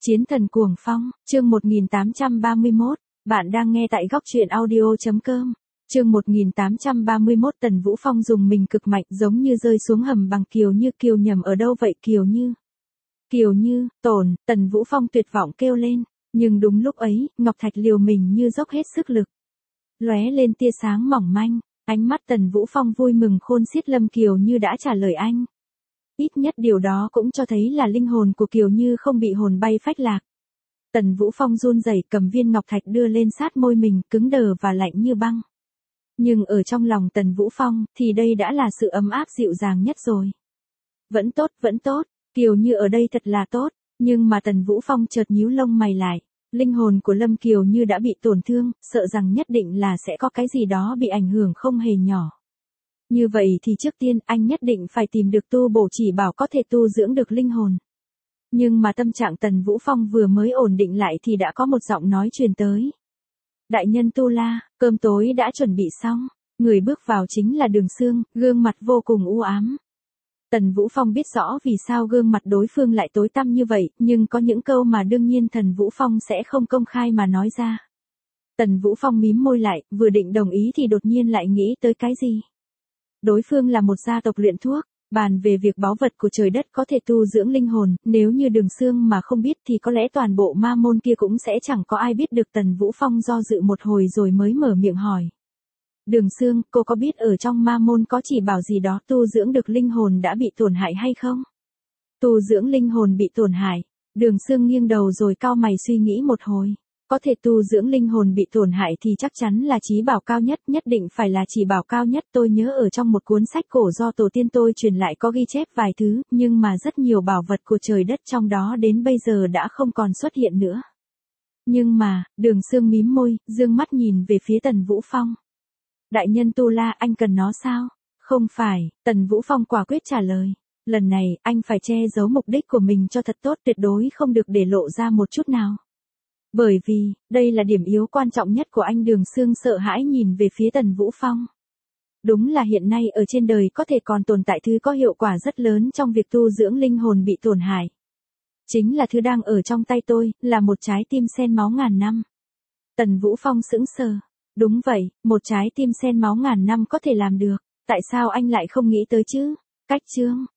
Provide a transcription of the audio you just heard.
Chiến thần cuồng phong, chương 1831, bạn đang nghe tại góc truyện audio.com. Chương 1831 Tần Vũ Phong dùng mình cực mạnh giống như rơi xuống hầm bằng Kiều Nhầm ở đâu vậy Kiều Như, tổn, Tần Vũ Phong tuyệt vọng kêu lên, nhưng đúng lúc ấy, Ngọc Thạch liều mình như dốc hết sức lực. Lóe lên tia sáng mỏng manh, ánh mắt Tần Vũ Phong vui mừng khôn xiết Lâm Kiều Như đã trả lời anh. Ít nhất điều đó cũng cho thấy là linh hồn của Kiều Như không bị hồn bay phách lạc. Tần Vũ Phong run rẩy cầm viên ngọc thạch đưa lên sát môi mình, cứng đờ và lạnh như băng. Nhưng ở trong lòng Tần Vũ Phong thì đây đã là sự ấm áp dịu dàng nhất rồi. Vẫn tốt, Kiều Như ở đây thật là tốt, nhưng mà Tần Vũ Phong chợt nhíu lông mày lại. Linh hồn của Lâm Kiều Như đã bị tổn thương, sợ rằng nhất định là sẽ có cái gì đó bị ảnh hưởng không hề nhỏ. Như vậy thì trước tiên anh nhất định phải tìm được tu bổ chỉ bảo có thể tu dưỡng được linh hồn. Nhưng mà tâm trạng Tần Vũ Phong vừa mới ổn định lại thì đã có một giọng nói truyền tới. Đại nhân Tu La, cơm tối đã chuẩn bị xong. Người bước vào chính là Đường Sương, gương mặt vô cùng u ám. Tần Vũ Phong biết rõ vì sao gương mặt đối phương lại tối tăm như vậy, nhưng có những câu mà đương nhiên Tần Vũ Phong sẽ không công khai mà nói ra. Tần Vũ Phong mím môi lại, vừa định đồng ý thì đột nhiên lại nghĩ tới cái gì. Đối phương là một gia tộc luyện thuốc, bàn về việc báu vật của trời đất có thể tu dưỡng linh hồn, nếu như Đường Sương mà không biết thì có lẽ toàn bộ ma môn kia cũng sẽ chẳng có ai biết được. Tần Vũ Phong do dự một hồi rồi mới mở miệng hỏi. Đường Sương, cô có biết ở trong ma môn có chỉ bảo gì đó tu dưỡng được linh hồn đã bị tổn hại hay không? Tu dưỡng linh hồn bị tổn hại. Đường Sương nghiêng đầu rồi cau mày suy nghĩ một hồi. Có thể tu dưỡng linh hồn bị tổn hại thì chắc chắn là chí bảo cao nhất, nhất định phải là chỉ bảo cao nhất. Tôi nhớ ở trong một cuốn sách cổ do tổ tiên tôi truyền lại có ghi chép vài thứ, nhưng mà rất nhiều bảo vật của trời đất trong đó đến bây giờ đã không còn xuất hiện nữa. Nhưng mà, Đường Sương mím môi, dương mắt nhìn về phía Tần Vũ Phong. Đại nhân Tu La, anh cần nó sao? Không phải, Tần Vũ Phong quả quyết trả lời. Lần này, anh phải che giấu mục đích của mình cho thật tốt, tuyệt đối không được để lộ ra một chút nào. Bởi vì, đây là điểm yếu quan trọng nhất của anh. Đường Sương sợ hãi nhìn về phía Tần Vũ Phong. Đúng là hiện nay ở trên đời có thể còn tồn tại thứ có hiệu quả rất lớn trong việc tu dưỡng linh hồn bị tổn hại. Chính là thứ đang ở trong tay tôi, là một trái tim sen máu ngàn năm. Tần Vũ Phong sững sờ. Đúng vậy, một trái tim sen máu ngàn năm có thể làm được. Tại sao anh lại không nghĩ tới chứ? Cách chương.